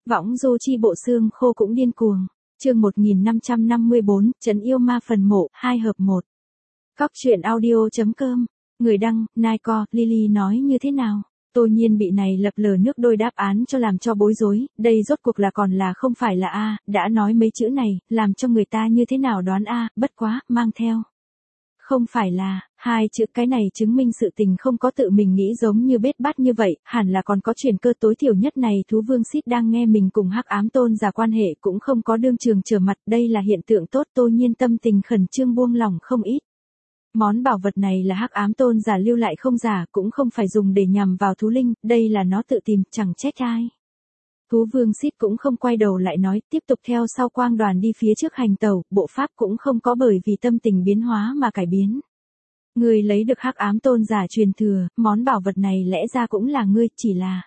Võng du chi bộ xương khô cũng điên cuồng. Chương 1554, Trấn yêu ma phần mộ, 2 hợp 1. Cóc truyện audio.com. Người đăng, Naiko, Lily nói như thế nào? Tô Nhiên bị này lập lờ nước đôi đáp án cho làm cho bối rối, đây rốt cuộc là còn là không phải là A, đã nói mấy chữ này, làm cho người ta như thế nào đoán A, bất quá, mang theo. Không phải là, 2 chữ cái này chứng minh sự tình không có tự mình nghĩ giống như bết bát như vậy, hẳn là còn có truyền cơ tối thiểu nhất này thú vương xít đang nghe mình cùng hắc ám tôn giả quan hệ cũng không có đương trường trở mặt, đây là hiện tượng tốt. Tô Nhiên tâm tình khẩn trương buông lỏng không ít. Món bảo vật này là hắc ám tôn giả lưu lại không giả, cũng không phải dùng để nhằm vào thú linh, đây là nó tự tìm, chẳng trách ai. Thú vương xít cũng không quay đầu lại nói, tiếp tục theo sau quang đoàn đi phía trước hành tẩu, bộ pháp cũng không có bởi vì tâm tình biến hóa mà cải biến. Ngươi lấy được hắc ám tôn giả truyền thừa, món bảo vật này lẽ ra cũng là ngươi, chỉ là.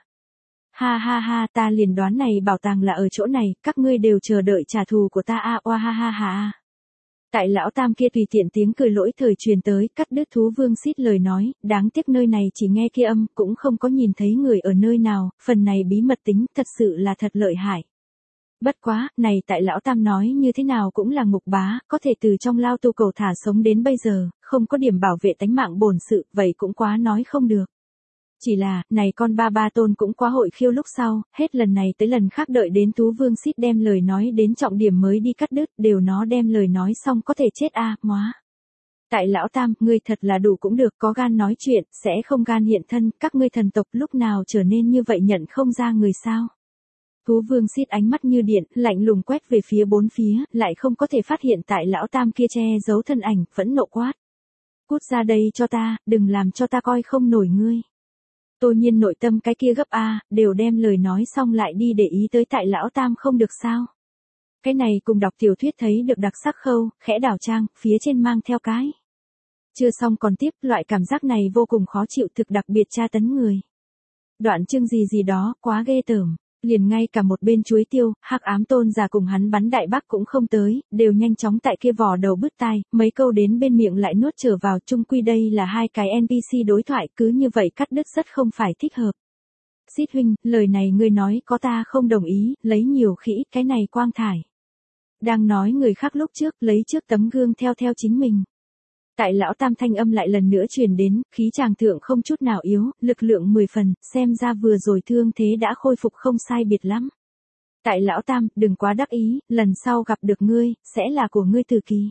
Ha ha ha, ta liền đoán này bảo tàng là ở chỗ này, các ngươi đều chờ đợi trả thù của ta a, oa ha ha ha. Tại lão tam kia tùy tiện tiếng cười lỗi thời truyền tới, cắt đứt thú vương xít lời nói, đáng tiếc nơi này chỉ nghe kia âm, cũng không có nhìn thấy người ở nơi nào, phần này bí mật tính, thật sự là thật lợi hại. Bất quá, này tại lão tam nói như thế nào cũng là ngục bá, có thể từ trong lao tu cầu thả sống đến bây giờ, không có điểm bảo vệ tánh mạng bổn sự, vậy cũng quá nói không được. Chỉ là, này con ba tôn cũng quá hội khiêu lúc sau, hết lần này tới lần khác đợi đến thú vương xít đem lời nói đến trọng điểm mới đi cắt đứt, đều nó đem lời nói xong có thể chết a, móa. Tại lão tam, ngươi thật là đủ cũng được, có gan nói chuyện, sẽ không gan hiện thân, các ngươi thần tộc lúc nào trở nên như vậy nhận không ra người sao. Thú vương xít ánh mắt như điện, lạnh lùng quét về phía bốn phía, lại không có thể phát hiện tại lão tam kia che giấu thân ảnh, phẫn nộ quát. Cút ra đây cho ta, đừng làm cho ta coi không nổi ngươi. Tô Nhiên nội tâm cái kia gấp A, đều đem lời nói xong lại đi để ý tới tại lão tam không được sao. Cái này cùng đọc tiểu thuyết thấy được đặc sắc khâu, khẽ đảo trang, phía trên mang theo cái. Chưa xong còn tiếp, loại cảm giác này vô cùng khó chịu, thực đặc biệt tra tấn người. Đoạn chương gì đó, quá ghê tởm. Liền ngay cả một bên chuối tiêu, hắc ám tôn giả cùng hắn bắn đại bác cũng không tới, đều nhanh chóng tại kia vò đầu bứt tai, mấy câu đến bên miệng lại nuốt trở vào, chung quy đây là 2 cái NPC đối thoại, cứ như vậy cắt đứt rất không phải thích hợp. Xít huynh, lời này ngươi nói có ta không đồng ý, lấy nhiều khỉ, cái này quang thải. Đang nói người khác lúc trước, lấy trước tấm gương theo chính mình. Tại lão tam thanh âm lại lần nữa truyền đến, khí chàng thượng không chút nào yếu, lực lượng 10 phần, xem ra vừa rồi thương thế đã khôi phục không sai biệt lắm. Tại lão tam, đừng quá đắc ý, lần sau gặp được ngươi, sẽ là của ngươi từ kỳ.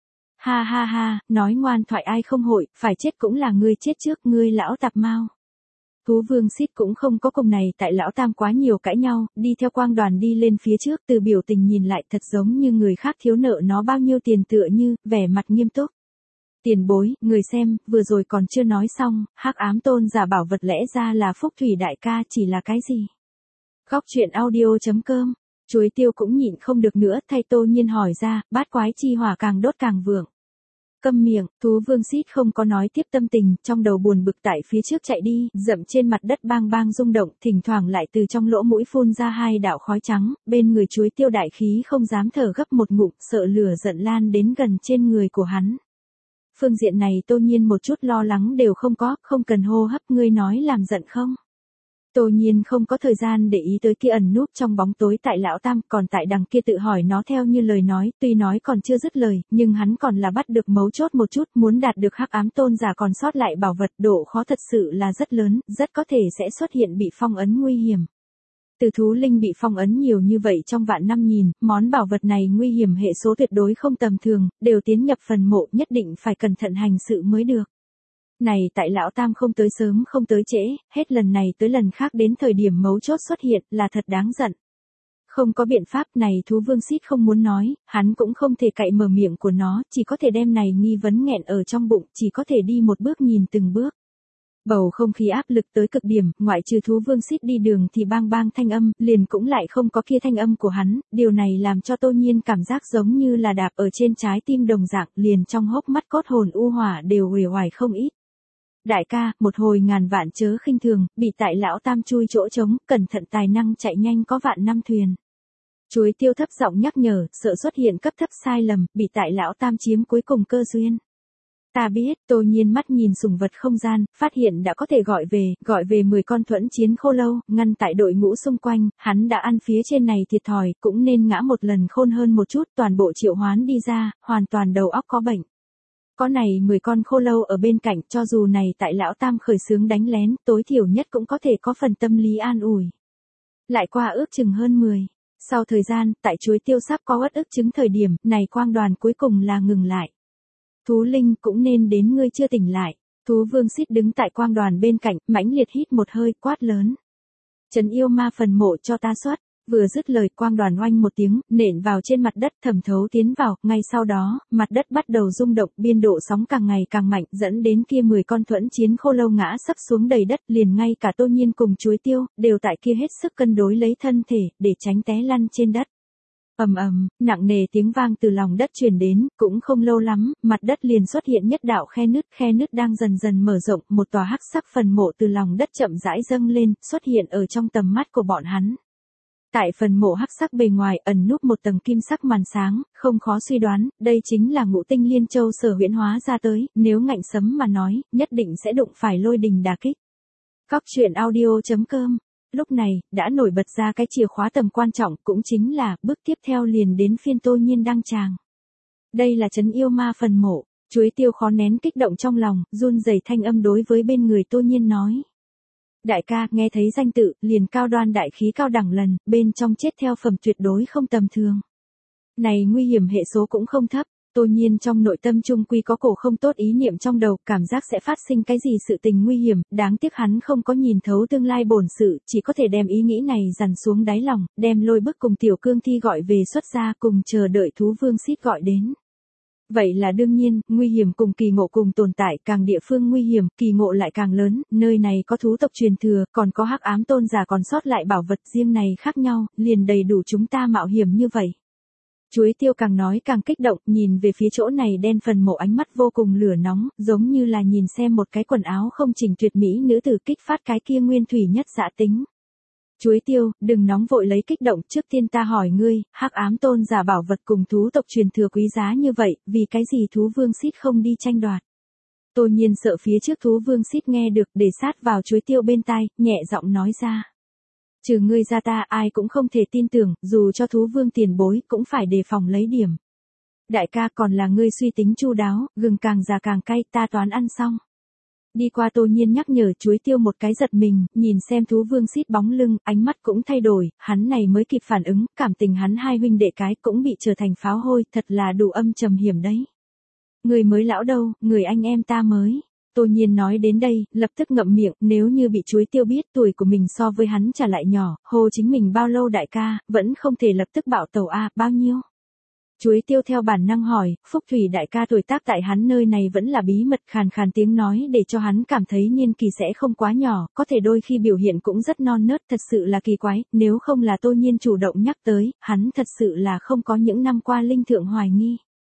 Ha ha ha, nói ngoan thoại ai không hội, phải chết cũng là ngươi chết trước, ngươi lão tạp mau. Thú vương xít cũng không có cùng này tại lão tam quá nhiều cãi nhau, đi theo quang đoàn đi lên phía trước, từ biểu tình nhìn lại thật giống như người khác thiếu nợ nó bao nhiêu tiền tựa như, vẻ mặt nghiêm túc. Tiền bối, người xem, vừa rồi còn chưa nói xong, hắc ám tôn giả bảo vật lẽ ra là phúc thủy đại ca chỉ là cái gì? Cóc truyện audio.com, chuối tiêu cũng nhịn không được nữa, thay Tô Nhiên hỏi ra, bát quái chi hỏa càng đốt càng vượng. Câm miệng, thú vương xít không có nói tiếp tâm tình, trong đầu buồn bực tại phía trước chạy đi, dậm trên mặt đất bang bang rung động, thỉnh thoảng lại từ trong lỗ mũi phun ra 2 đạo khói trắng, bên người chuối tiêu đại khí không dám thở gấp một ngụm, sợ lửa giận lan đến gần trên người của hắn. Phương diện này Tô Nhiên một chút lo lắng đều không có, không cần hô hấp, ngươi nói làm giận không? Tô Nhiên không có thời gian để ý tới kia ẩn núp trong bóng tối tại lão tam, còn tại đằng kia tự hỏi nó theo như lời nói, tuy nói còn chưa dứt lời, nhưng hắn còn là bắt được mấu chốt một chút, muốn đạt được hắc ám tôn giả còn sót lại bảo vật, độ khó thật sự là rất lớn, rất có thể sẽ xuất hiện bị phong ấn nguy hiểm. Từ thú linh bị phong ấn nhiều như vậy trong vạn năm nhìn, món bảo vật này nguy hiểm hệ số tuyệt đối không tầm thường, đều tiến nhập phần mộ, nhất định phải cẩn thận hành sự mới được. Này tại lão tam không tới sớm không tới trễ, hết lần này tới lần khác đến thời điểm mấu chốt xuất hiện là thật đáng giận. Không có biện pháp này thú vương xít không muốn nói, hắn cũng không thể cậy mở miệng của nó, chỉ có thể đem này nghi vấn nghẹn ở trong bụng, chỉ có thể đi một bước nhìn từng bước. Bầu không khí áp lực tới cực điểm, ngoại trừ thú vương xít đi đường thì bang bang thanh âm, liền cũng lại không có kia thanh âm của hắn, điều này làm cho Tô Nhiên cảm giác giống như là đạp ở trên trái tim đồng dạng, liền trong hốc mắt cốt hồn u hỏa đều uể oải không ít. Đại ca, một hồi ngàn vạn chớ khinh thường, bị tại lão tam chui chỗ trống, cẩn thận tài năng chạy nhanh có vạn năm thuyền. Chuối tiêu thấp giọng nhắc nhở, sợ xuất hiện cấp thấp sai lầm, bị tại lão tam chiếm cuối cùng cơ duyên. Ta biết, Tô Nhiên mắt nhìn sủng vật không gian, phát hiện đã có thể gọi về 10 con thuẫn chiến khô lâu, ngăn tại đội ngũ xung quanh, hắn đã ăn phía trên này thiệt thòi, cũng nên ngã một lần khôn hơn một chút, toàn bộ triệu hoán đi ra, hoàn toàn đầu óc có bệnh. Có này 10 con khô lâu ở bên cạnh, cho dù này tại lão tam khởi xướng đánh lén, tối thiểu nhất cũng có thể có phần tâm lý an ủi. Lại qua ước chừng hơn 10. Sau thời gian, tại chuối tiêu sắp có uất ức chứng thời điểm, này quang đoàn cuối cùng là ngừng lại. Thú linh cũng nên đến ngươi chưa tỉnh lại. Thú vương xít đứng tại quang đoàn bên cạnh, mãnh liệt hít một hơi quát lớn. Trấn yêu ma phần mộ cho ta xuất. Vừa dứt lời quang đoàn oanh một tiếng, nện vào trên mặt đất thẩm thấu tiến vào, ngay sau đó, mặt đất bắt đầu rung động, biên độ sóng càng ngày càng mạnh, dẫn đến kia 10 con thuẫn chiến khô lâu ngã sấp xuống đầy đất, liền ngay cả Tô Nhiên cùng chuối tiêu, đều tại kia hết sức cân đối lấy thân thể, để tránh té lăn trên đất. Ầm ầm, nặng nề tiếng vang từ lòng đất truyền đến, cũng không lâu lắm, mặt đất liền xuất hiện nhất đạo khe nứt đang dần dần mở rộng, một tòa hắc sắc phần mộ từ lòng đất chậm rãi dâng lên, xuất hiện ở trong tầm mắt của bọn hắn. Tại phần mộ hắc sắc bề ngoài ẩn núp một tầng kim sắc màn sáng, không khó suy đoán, đây chính là ngũ tinh liên châu sở huyễn hóa ra tới, nếu ngạnh sấm mà nói, nhất định sẽ đụng phải lôi đình đả kích. Cóc truyện audio.com. Lúc này, đã nổi bật ra cái chìa khóa tầm quan trọng, cũng chính là, bước tiếp theo liền đến phiên Tô Nhiên đăng tràng. Đây là trấn yêu ma phần mộ, chuối tiêu khó nén kích động trong lòng, run rẩy thanh âm đối với bên người Tô Nhiên nói. Đại ca, nghe thấy danh tự, liền cao đoan đại khí cao đẳng lần, bên trong chết theo phẩm tuyệt đối không tầm thường. Này nguy hiểm hệ số cũng không thấp, Tô Nhiên trong nội tâm trung quy có cổ không tốt ý niệm trong đầu, cảm giác sẽ phát sinh cái gì sự tình nguy hiểm, đáng tiếc hắn không có nhìn thấu tương lai bổn sự, chỉ có thể đem ý nghĩ này dằn xuống đáy lòng, đem lôi bức cùng tiểu cương thi gọi về xuất gia cùng chờ đợi thú vương xít gọi đến. Vậy là đương nhiên, nguy hiểm cùng kỳ ngộ cùng tồn tại, càng địa phương nguy hiểm, kỳ ngộ lại càng lớn, nơi này có thú tộc truyền thừa, còn có hắc ám tôn giả còn sót lại bảo vật riêng này khác nhau, liền đầy đủ chúng ta mạo hiểm như vậy. Chuối tiêu càng nói càng kích động, nhìn về phía chỗ này đen phần mộ ánh mắt vô cùng lửa nóng, giống như là nhìn xem một cái quần áo không chỉnh tuyệt mỹ nữ tử kích phát cái kia nguyên thủy nhất dã tính. Chuối tiêu, đừng nóng vội lấy kích động, trước tiên ta hỏi ngươi, hắc ám tôn giả bảo vật cùng thú tộc truyền thừa quý giá như vậy, vì cái gì thú vương xít không đi tranh đoạt? Tô Nhiên sợ phía trước thú vương xít nghe được, để sát vào chuối tiêu bên tai, nhẹ giọng nói ra. Trừ ngươi ra ta ai cũng không thể tin tưởng, dù cho thú vương tiền bối cũng phải đề phòng lấy điểm. Đại ca còn là ngươi suy tính chu đáo, gừng càng già càng cay, ta toán ăn xong. Đi qua Tô Nhiên nhắc nhở chuối tiêu một cái giật mình, nhìn xem thú vương xít bóng lưng, ánh mắt cũng thay đổi, hắn này mới kịp phản ứng, cảm tình hắn hai huynh đệ cái cũng bị trở thành pháo hôi, thật là đủ âm trầm hiểm đấy. Người mới lão đâu, người anh em ta mới. Tô Nhiên nói đến đây, lập tức ngậm miệng, nếu như bị chuối tiêu biết tuổi của mình so với hắn trả lại nhỏ, hô chính mình bao lâu đại ca, vẫn không thể lập tức bảo tàu a, bao nhiêu. Chuối tiêu theo bản năng hỏi, Phúc Thủy đại ca tuổi tác tại hắn nơi này vẫn là bí mật, khàn khàn tiếng nói để cho hắn cảm thấy niên kỳ sẽ không quá nhỏ, có thể đôi khi biểu hiện cũng rất non nớt, thật sự là kỳ quái, nếu không là Tô Nhiên chủ động nhắc tới, hắn thật sự là không có những năm qua linh thượng hoài nghi.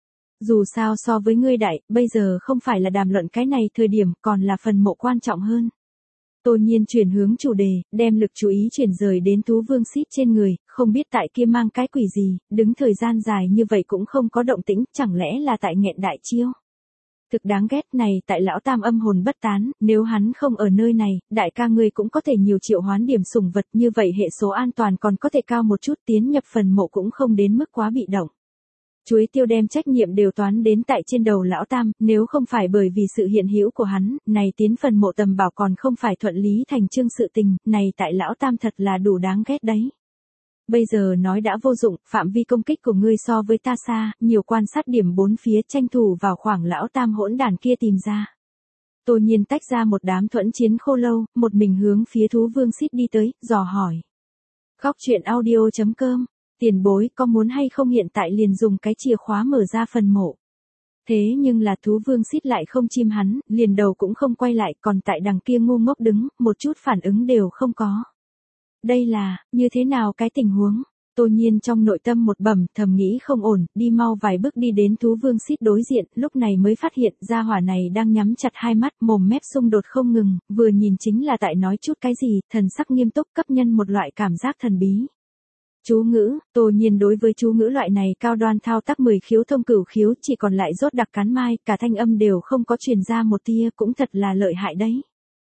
Dù sao so với ngươi đại, bây giờ không phải là đàm luận cái này thời điểm, còn là phần mộ quan trọng hơn. Tô Nhiên chuyển hướng chủ đề, đem lực chú ý chuyển rời đến thú vương xít trên người, không biết tại kia mang cái quỷ gì, đứng thời gian dài như vậy cũng không có động tĩnh, chẳng lẽ là tại nghẹn đại chiêu. Thực đáng ghét này, tại lão tam âm hồn bất tán, nếu hắn không ở nơi này, đại ca ngươi cũng có thể nhiều triệu hoán điểm sủng vật, như vậy hệ số an toàn còn có thể cao một chút, tiến nhập phần mộ cũng không đến mức quá bị động. Chuối tiêu đem trách nhiệm đều toán đến tại trên đầu lão tam, nếu không phải bởi vì sự hiện hữu của hắn, này tiến phần mộ tầm bảo còn không phải thuận lý thành chương sự tình, này tại lão tam thật là đủ đáng ghét đấy. Bây giờ nói đã vô dụng, phạm vi công kích của ngươi so với ta xa, nhiều quan sát điểm bốn phía tranh thủ vào khoảng lão tam hỗn đàn kia tìm ra. Tô Nhiên tách ra một đám thuẫn chiến khô lâu, một mình hướng phía thú vương xít đi tới, dò hỏi. Cóc truyện audio.com. Tiền bối có muốn hay không hiện tại liền dùng cái chìa khóa mở ra phần mộ. Thế nhưng là thú vương xít lại không chim hắn, liền đầu cũng không quay lại, còn tại đằng kia ngu ngốc đứng, một chút phản ứng đều không có. Đây là, như thế nào cái tình huống? Tô Nhiên trong nội tâm một bẩm, thầm nghĩ không ổn, đi mau vài bước đi đến thú vương xít đối diện, lúc này mới phát hiện gia hỏa này đang nhắm chặt hai mắt, mồm mép xung đột không ngừng, vừa nhìn chính là tại nói chút cái gì, thần sắc nghiêm túc cấp nhân một loại cảm giác thần bí. Chú ngữ, Tô Nhiên đối với chú ngữ loại này cao đoan thao tác 10 khiếu thông cửu khiếu chỉ còn lại rốt đặc cán mai, cả thanh âm đều không có truyền ra một tia, cũng thật là lợi hại đấy.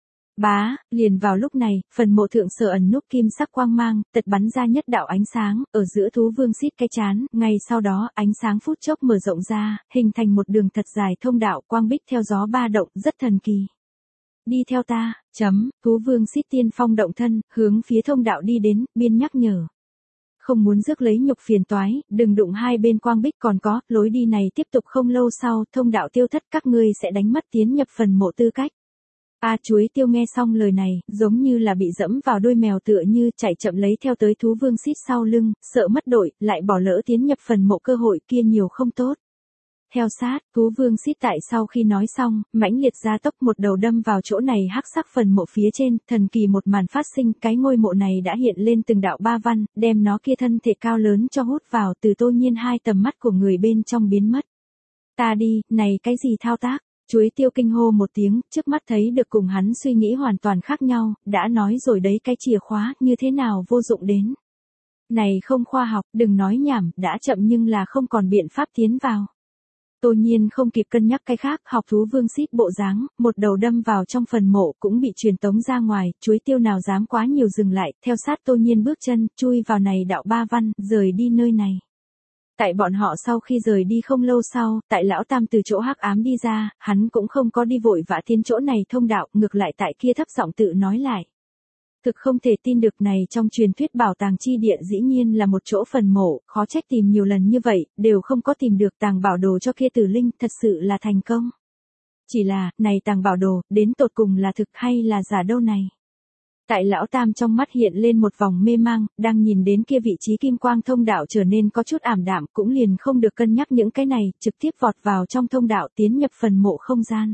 Bá, liền vào lúc này, phần mộ thượng sở ẩn núp kim sắc quang mang, tật bắn ra nhất đạo ánh sáng, ở giữa thú vương xít cái chán, ngay sau đó, ánh sáng phút chốc mở rộng ra, hình thành một đường thật dài thông đạo quang bích theo gió ba động, rất thần kỳ. Đi theo ta, thú vương xít tiên phong động thân, hướng phía thông đạo đi đến, biên nhắc nhở. Không muốn rước lấy nhục phiền toái, đừng đụng hai bên quang bích còn có, lối đi này tiếp tục không lâu sau, thông đạo tiêu thất các ngươi sẽ đánh mất tiến nhập phần mộ tư cách. Chuối tiêu nghe xong lời này, giống như là bị dẫm vào đuôi mèo tựa như chạy chậm lấy theo tới thú vương xít sau lưng, sợ mất đội, lại bỏ lỡ tiến nhập phần mộ cơ hội kia nhiều không tốt. Theo sát, thú vương xít tại sau khi nói xong, mãnh liệt ra tốc một đầu đâm vào chỗ này hắc sắc phần mộ phía trên, thần kỳ một màn phát sinh, cái ngôi mộ này đã hiện lên từng đạo ba văn, đem nó kia thân thể cao lớn cho hút vào từ Tô Nhiên hai tầm mắt của người bên trong biến mất. Ta đi, này cái gì thao tác? Chuối tiêu kinh hô một tiếng, trước mắt thấy được cùng hắn suy nghĩ hoàn toàn khác nhau, đã nói rồi đấy cái chìa khóa như thế nào vô dụng đến. Này không khoa học, đừng nói nhảm, đã chậm nhưng là không còn biện pháp tiến vào. Tô Nhiên không kịp cân nhắc cái khác, học thú vương xít bộ dáng, một đầu đâm vào trong phần mộ cũng bị truyền tống ra ngoài, chuối tiêu nào dám quá nhiều dừng lại, theo sát Tô Nhiên bước chân, chui vào này đạo ba văn, rời đi nơi này. Tại bọn họ sau khi rời đi không lâu sau, tại lão tam từ chỗ hắc ám đi ra, hắn cũng không có đi vội vã tiến chỗ này thông đạo, ngược lại tại kia thấp giọng tự nói lại. Thực không thể tin được này trong truyền thuyết bảo tàng chi địa dĩ nhiên là một chỗ phần mộ, khó trách tìm nhiều lần như vậy, đều không có tìm được tàng bảo đồ cho kia tử linh, thật sự là thành công. Chỉ là, này tàng bảo đồ, đến tột cùng là thực hay là giả đâu này? Tại lão tam trong mắt hiện lên một vòng mê mang, đang nhìn đến kia vị trí kim quang thông đạo trở nên có chút ảm đạm, cũng liền không được cân nhắc những cái này, trực tiếp vọt vào trong thông đạo tiến nhập phần mộ không gian.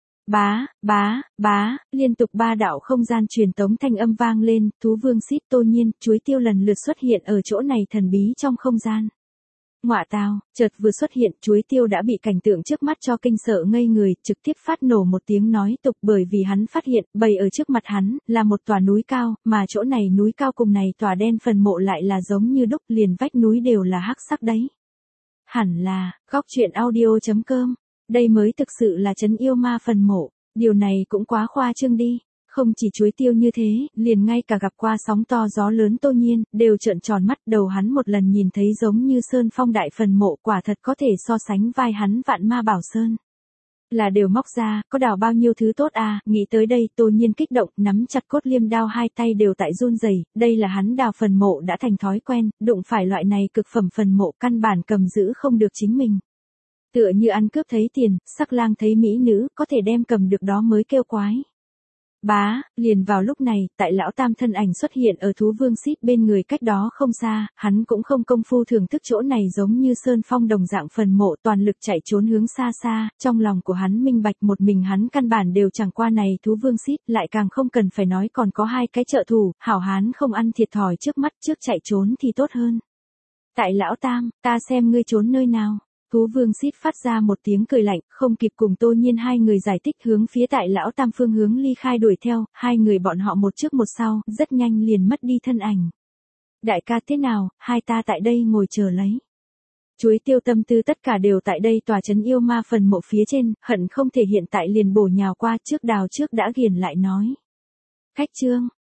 Bá, liên tục ba đạo không gian truyền tống thanh âm vang lên, thú vương xít Tô Nhiên, chuối tiêu lần lượt xuất hiện ở chỗ này thần bí trong không gian. Ngọa tào, chợt vừa xuất hiện, chuối tiêu đã bị cảnh tượng trước mắt cho kinh sợ ngây người, trực tiếp phát nổ một tiếng nói tục bởi vì hắn phát hiện, bày ở trước mặt hắn, là một tòa núi cao, mà chỗ này núi cao cùng này tòa đen phần mộ lại là giống như đúc liền vách núi đều là hắc sắc đấy. Hẳn là, góc truyện audio.com, đây mới thực sự là trấn yêu ma phần mộ, điều này cũng quá khoa trương đi. Không chỉ chuối tiêu như thế, liền ngay cả gặp qua sóng to gió lớn Tô Nhiên, đều trợn tròn mắt, đầu hắn một lần nhìn thấy giống như sơn phong đại phần mộ, quả thật có thể so sánh vai hắn vạn ma bảo sơn. Là đều móc ra, có đào bao nhiêu thứ tốt à, nghĩ tới đây Tô Nhiên kích động, nắm chặt cốt liêm đao hai tay đều tại run rẩy, đây là hắn đào phần mộ đã thành thói quen, đụng phải loại này cực phẩm phần mộ căn bản cầm giữ không được chính mình. Tựa như ăn cướp thấy tiền, sắc lang thấy mỹ nữ, có thể đem cầm được đó mới kêu quái. Bá, liền vào lúc này, tại lão tam thân ảnh xuất hiện ở thú vương xít bên người cách đó không xa, hắn cũng không công phu thưởng thức chỗ này giống như sơn phong đồng dạng phần mộ toàn lực chạy trốn hướng xa xa, trong lòng của hắn minh bạch một mình hắn căn bản đều chẳng qua này thú vương xít, lại càng không cần phải nói còn có hai cái trợ thủ, hảo hán không ăn thiệt thòi trước mắt trước chạy trốn thì tốt hơn. Tại lão tam, ta xem ngươi trốn nơi nào. Thú vương xít phát ra một tiếng cười lạnh, không kịp cùng Tô Nhiên hai người giải thích hướng phía tại lão tam phương hướng ly khai đuổi theo, hai người bọn họ một trước một sau, rất nhanh liền mất đi thân ảnh. Đại ca thế nào, hai ta tại đây ngồi chờ lấy. Chuối tiêu tâm tư tất cả đều tại đây tòa trấn yêu ma phần mộ phía trên, hận không thể hiện tại liền bổ nhào qua trước đào trước đã ghiền lại nói. Khách trương,